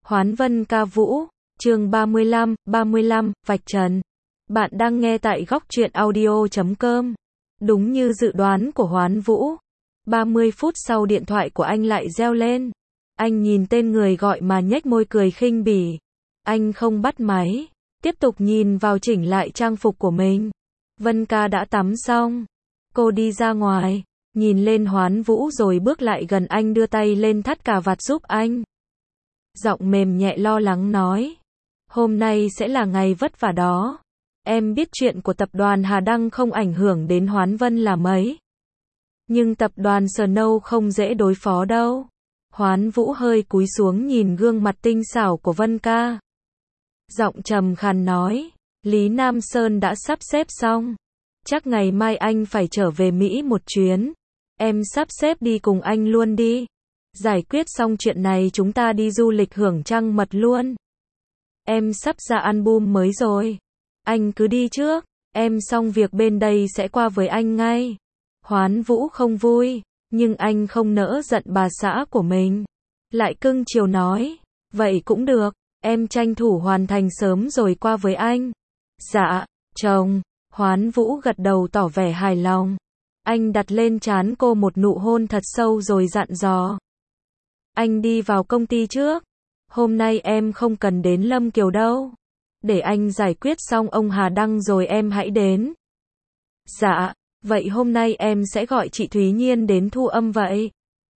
Hoán Vân ca vũ, chương 35, vạch trần. Bạn đang nghe tại góc truyện audio.com. Đúng như dự đoán của Hoán Vũ. 30 phút sau điện thoại của anh lại reo lên. Anh nhìn tên người gọi mà nhếch môi cười khinh bỉ. Anh không bắt máy. Tiếp tục nhìn vào chỉnh lại trang phục của mình. Vân ca đã tắm xong. Cô đi ra ngoài. Nhìn lên Hoán Vũ rồi bước lại gần anh đưa tay lên thắt cà vạt giúp anh. Giọng mềm nhẹ lo lắng nói. Hôm nay sẽ là ngày vất vả đó. Em biết chuyện của tập đoàn Hà Đăng không ảnh hưởng đến Hoán Vân là mấy. Nhưng tập đoàn Snow không dễ đối phó đâu. Hoán Vũ hơi cúi xuống nhìn gương mặt tinh xảo của Vân ca. Giọng trầm khàn nói. Lý Nam Sơn đã sắp xếp xong. Chắc ngày mai anh phải trở về Mỹ một chuyến. Em sắp xếp đi cùng anh luôn đi. Giải quyết xong chuyện này chúng ta đi du lịch hưởng trăng mật luôn. Em sắp ra album mới rồi. Anh cứ đi trước. Em xong việc bên đây sẽ qua với anh ngay. Hoán Vũ không vui. Nhưng anh không nỡ giận bà xã của mình. Lại cưng chiều nói. Vậy cũng được. Em tranh thủ hoàn thành sớm rồi qua với anh. Dạ, chồng. Hoán Vũ gật đầu tỏ vẻ hài lòng. Anh đặt lên trán cô một nụ hôn thật sâu rồi dặn dò. Anh đi vào công ty trước. Hôm nay em không cần đến Lâm Kiều đâu. Để anh giải quyết xong ông Hà Đăng rồi em hãy đến. Dạ, vậy hôm nay em sẽ gọi chị Thúy Nhiên đến thu âm vậy.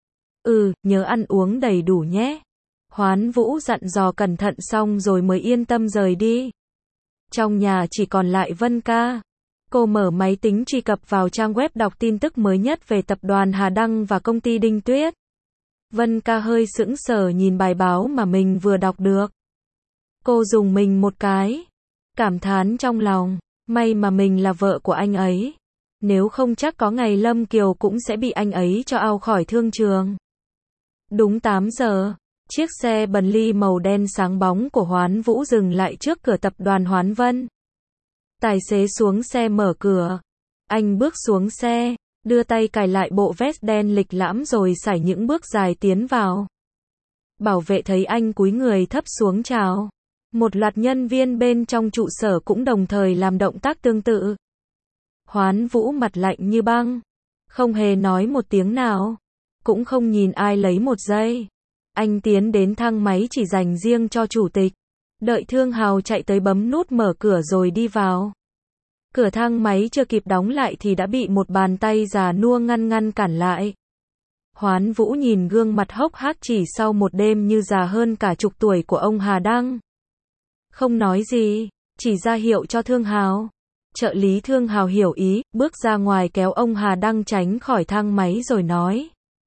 Nhớ ăn uống đầy đủ nhé. Hoán Vũ dặn dò cẩn thận xong rồi mới yên tâm rời đi. Trong nhà chỉ còn lại Vân ca. Cô mở máy tính truy cập vào trang web đọc tin tức mới nhất về tập đoàn Hà Đăng và công ty Đinh Tuyết. Vân ca hơi sững sờ nhìn bài báo mà mình vừa đọc được. Cô rùng mình một cái. Cảm thán trong lòng, may mà mình là vợ của anh ấy. Nếu không chắc có ngày Lâm Kiều cũng sẽ bị anh ấy cho out khỏi thương trường. Đúng 8 giờ, chiếc xe Bentley màu đen sáng bóng của Hoán Vũ dừng lại trước cửa tập đoàn Hoán Vân. Tài xế xuống xe mở cửa. Anh bước xuống xe, đưa tay cài lại bộ vest đen lịch lãm rồi sải những bước dài tiến vào. Bảo vệ thấy anh cúi người thấp xuống chào. Một loạt nhân viên bên trong trụ sở cũng đồng thời làm động tác tương tự. Hoán Vũ mặt lạnh như băng. Không hề nói một tiếng nào. Cũng không nhìn ai lấy một giây. Anh tiến đến thang máy chỉ dành riêng cho chủ tịch. Đợi Thương Hào chạy tới bấm nút mở cửa rồi đi vào. Cửa thang máy chưa kịp đóng lại thì đã bị một bàn tay già nua ngăn cản lại. Hoán Vũ nhìn gương mặt hốc hác chỉ sau một đêm như già hơn cả chục tuổi của ông Hà Đăng. Không nói gì, chỉ ra hiệu cho Thương Hào. Trợ lý Thương Hào hiểu ý, bước ra ngoài kéo ông Hà Đăng tránh khỏi thang máy rồi nói.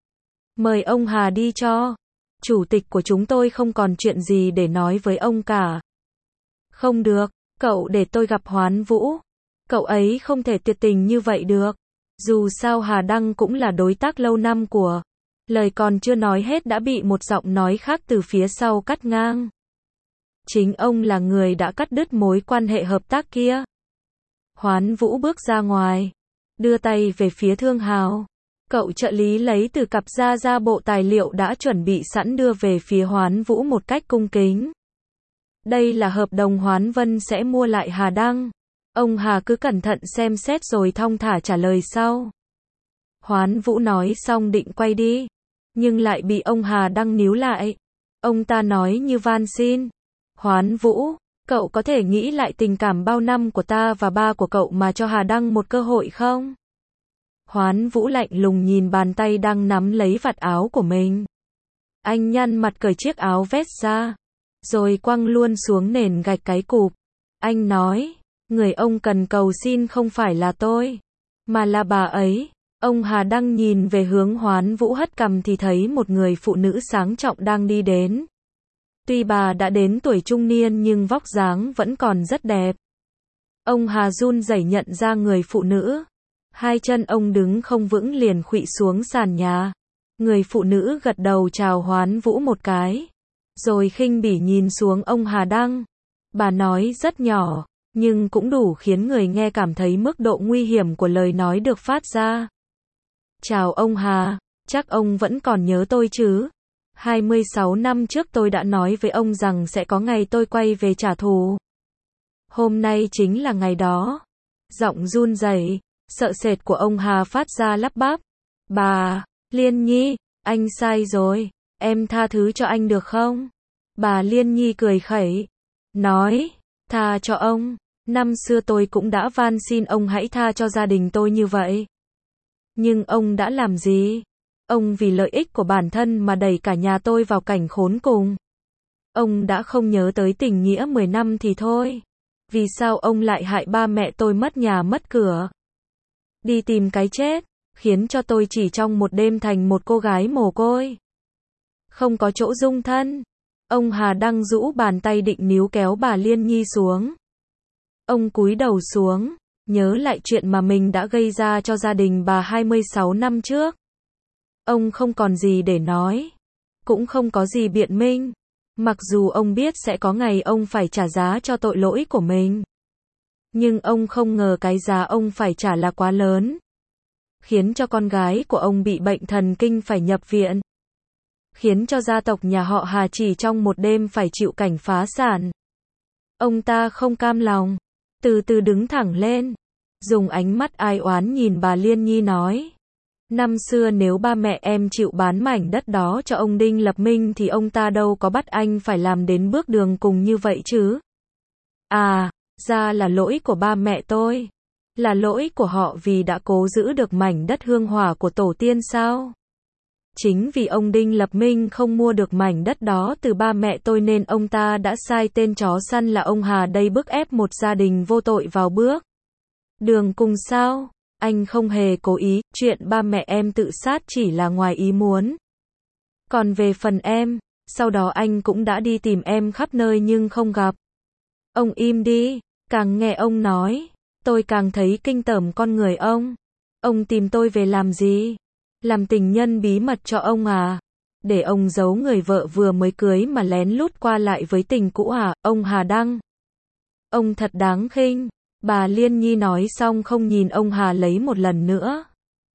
Mời ông Hà đi cho. Chủ tịch của chúng tôi không còn chuyện gì để nói với ông cả. Không được, cậu để tôi gặp Hoán Vũ. Cậu ấy không thể tuyệt tình như vậy được. Dù sao Hà Đăng cũng là đối tác lâu năm của. Lời còn chưa nói hết đã bị một giọng nói khác từ phía sau cắt ngang. Chính ông là người đã cắt đứt mối quan hệ hợp tác kia. Hoán Vũ bước ra ngoài. Đưa tay về phía Thương Hào. Cậu trợ lý lấy từ cặp ra bộ tài liệu đã chuẩn bị sẵn đưa về phía Hoán Vũ một cách cung kính. Đây là hợp đồng Hoán Vân sẽ mua lại Hà Đăng. Ông Hà cứ cẩn thận xem xét rồi thong thả trả lời sau. Hoán Vũ nói xong định quay đi. Nhưng lại bị ông Hà Đăng níu lại. Ông ta nói như van xin. Hoán Vũ, cậu có thể nghĩ lại tình cảm bao năm của ta và ba của cậu mà cho Hà Đăng một cơ hội không? Hoán Vũ lạnh lùng nhìn bàn tay đang nắm lấy vạt áo của mình. Anh nhăn mặt cởi chiếc áo vest ra. Rồi quăng luôn xuống nền gạch cái cụp. Anh nói, người ông cần cầu xin không phải là tôi, mà là bà ấy. Ông Hà Đăng nhìn về hướng Hoán Vũ hất cằm thì thấy một người phụ nữ sang trọng đang đi đến. Tuy bà đã đến tuổi trung niên nhưng vóc dáng vẫn còn rất đẹp. Ông Hà run rẩy nhận ra người phụ nữ. Hai chân ông đứng không vững liền khuỵu xuống sàn nhà. Người phụ nữ gật đầu chào Hoán Vũ một cái. Rồi khinh bỉ nhìn xuống ông Hà Đăng. Bà nói rất nhỏ, nhưng cũng đủ khiến người nghe cảm thấy mức độ nguy hiểm của lời nói được phát ra. Chào ông Hà, chắc ông vẫn còn nhớ tôi chứ? 26 năm trước tôi đã nói với ông rằng sẽ có ngày tôi quay về trả thù. Hôm nay chính là ngày đó. Giọng run rẩy, sợ sệt của ông Hà phát ra lắp bắp. Bà, Liên Nhi, anh sai rồi, em tha thứ cho anh được không? Bà Liên Nhi cười khẩy, nói, tha cho ông, năm xưa tôi cũng đã van xin ông hãy tha cho gia đình tôi như vậy. Nhưng ông đã làm gì? Ông vì lợi ích của bản thân mà đẩy cả nhà tôi vào cảnh khốn cùng. Ông đã không nhớ tới tình nghĩa 10 năm thì thôi. Vì sao ông lại hại ba mẹ tôi mất nhà mất cửa? Đi tìm cái chết, khiến cho tôi chỉ trong một đêm thành một cô gái mồ côi. Không có chỗ dung thân. Ông Hà Đăng rũ bàn tay định níu kéo bà Liên Nhi xuống. Ông cúi đầu xuống, nhớ lại chuyện mà mình đã gây ra cho gia đình bà 26 năm trước. Ông không còn gì để nói, cũng không có gì biện minh. Mặc dù ông biết sẽ có ngày ông phải trả giá cho tội lỗi của mình. Nhưng ông không ngờ cái giá ông phải trả là quá lớn. Khiến cho con gái của ông bị bệnh thần kinh phải nhập viện. Khiến cho gia tộc nhà họ Hà chỉ trong một đêm phải chịu cảnh phá sản. Ông ta không cam lòng, từ từ đứng thẳng lên, dùng ánh mắt ai oán nhìn bà Liên Nhi nói. Năm xưa nếu ba mẹ em chịu bán mảnh đất đó cho ông Đinh Lập Minh thì ông ta đâu có bắt anh phải làm đến bước đường cùng như vậy chứ. À, ra là lỗi của ba mẹ tôi. Là lỗi của họ vì đã cố giữ được mảnh đất hương hỏa của tổ tiên sao? Chính vì ông Đinh Lập Minh không mua được mảnh đất đó từ ba mẹ tôi nên ông ta đã sai tên chó săn là ông Hà đây bức ép một gia đình vô tội vào bước đường cùng sao? Anh không hề cố ý, chuyện ba mẹ em tự sát chỉ là ngoài ý muốn. Còn về phần em, sau đó anh cũng đã đi tìm em khắp nơi nhưng không gặp. Ông im đi, càng nghe ông nói, tôi càng thấy kinh tởm con người ông. Ông tìm tôi về làm gì? Làm tình nhân bí mật cho ông à? Để ông giấu người vợ vừa mới cưới mà lén lút qua lại với tình cũ à, ông Hà Đăng? Ông thật đáng khinh. Bà Liên Nhi nói xong không nhìn ông Hà lấy một lần nữa.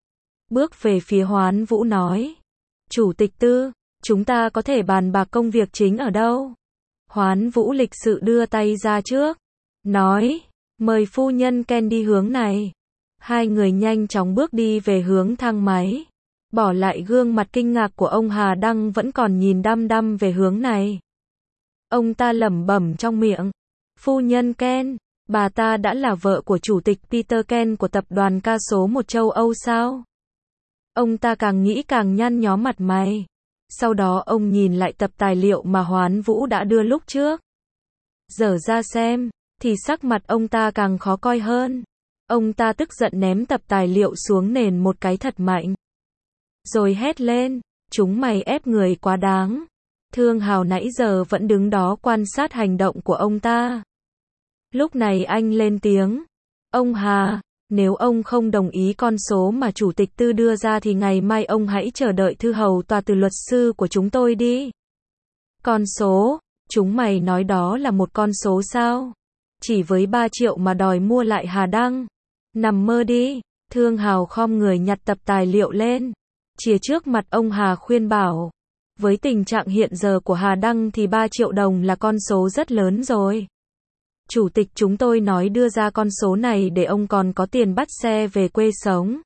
Bước về phía Hoán Vũ nói. Chủ tịch Tư, chúng ta có thể bàn bạc công việc chính ở đâu? Hoán Vũ lịch sự đưa tay ra trước. Nói, mời phu nhân Ken đi hướng này. Hai người nhanh chóng bước đi về hướng thang máy. Bỏ lại gương mặt kinh ngạc của ông Hà Đăng vẫn còn nhìn đăm đăm về hướng này. Ông ta lẩm bẩm trong miệng. Phu nhân Ken. Bà ta đã là vợ của chủ tịch Peter Ken của tập đoàn ca số 1 châu Âu sao? Ông ta càng nghĩ càng nhăn nhó mặt mày. Sau đó ông nhìn lại tập tài liệu mà Hoán Vũ đã đưa lúc trước. Dở ra xem, thì sắc mặt ông ta càng khó coi hơn. Ông ta tức giận ném tập tài liệu xuống nền một cái thật mạnh. Rồi hét lên, chúng mày ép người quá đáng. Thương Hào nãy giờ vẫn đứng đó quan sát hành động của ông ta. Lúc này anh lên tiếng. Ông Hà, nếu ông không đồng ý con số mà chủ tịch Tư đưa ra thì ngày mai ông hãy chờ đợi thư hầu tòa từ luật sư của chúng tôi đi. Con số, chúng mày nói đó là một con số sao? Chỉ với 3 triệu mà đòi mua lại Hà Đăng. Nằm mơ đi. Thương Hào khom người nhặt tập tài liệu lên. Chìa trước mặt ông Hà khuyên bảo. Với tình trạng hiện giờ của Hà Đăng thì 3 triệu đồng là con số rất lớn rồi. Chủ tịch chúng tôi nói đưa ra con số này để ông còn có tiền bắt xe về quê sống.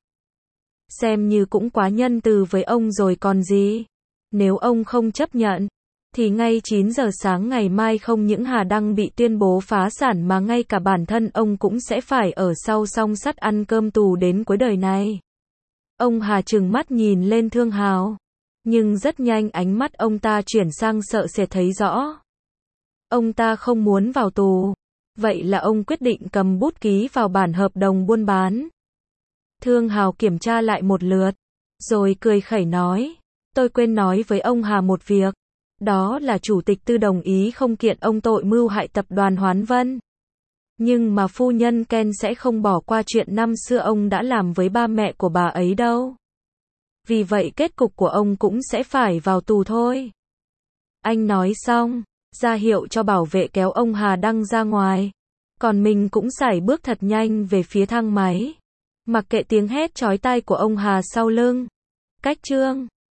Xem như cũng quá nhân từ với ông rồi còn gì. Nếu ông không chấp nhận, thì ngay 9 giờ sáng ngày mai không những Hà Đăng bị tuyên bố phá sản mà ngay cả bản thân ông cũng sẽ phải ở sau song sắt ăn cơm tù đến cuối đời này. Ông Hà trừng mắt nhìn lên Thương Hào. Nhưng rất nhanh ánh mắt ông ta chuyển sang sợ sệt thấy rõ. Ông ta không muốn vào tù. Vậy là ông quyết định cầm bút ký vào bản hợp đồng buôn bán. Thương Hào kiểm tra lại một lượt, rồi cười khẩy nói, tôi quên nói với ông Hà một việc, đó là chủ tịch Tư đồng ý không kiện ông tội mưu hại tập đoàn Hoán Vân. Nhưng mà phu nhân Ken sẽ không bỏ qua chuyện năm xưa ông đã làm với ba mẹ của bà ấy đâu. Vì vậy kết cục của ông cũng sẽ phải vào tù thôi. Anh nói xong, ra hiệu cho bảo vệ kéo ông Hà Đăng ra ngoài. Còn mình cũng sải bước thật nhanh về phía thang máy. Mặc kệ tiếng hét chói tai của ông Hà sau lưng. Cách chương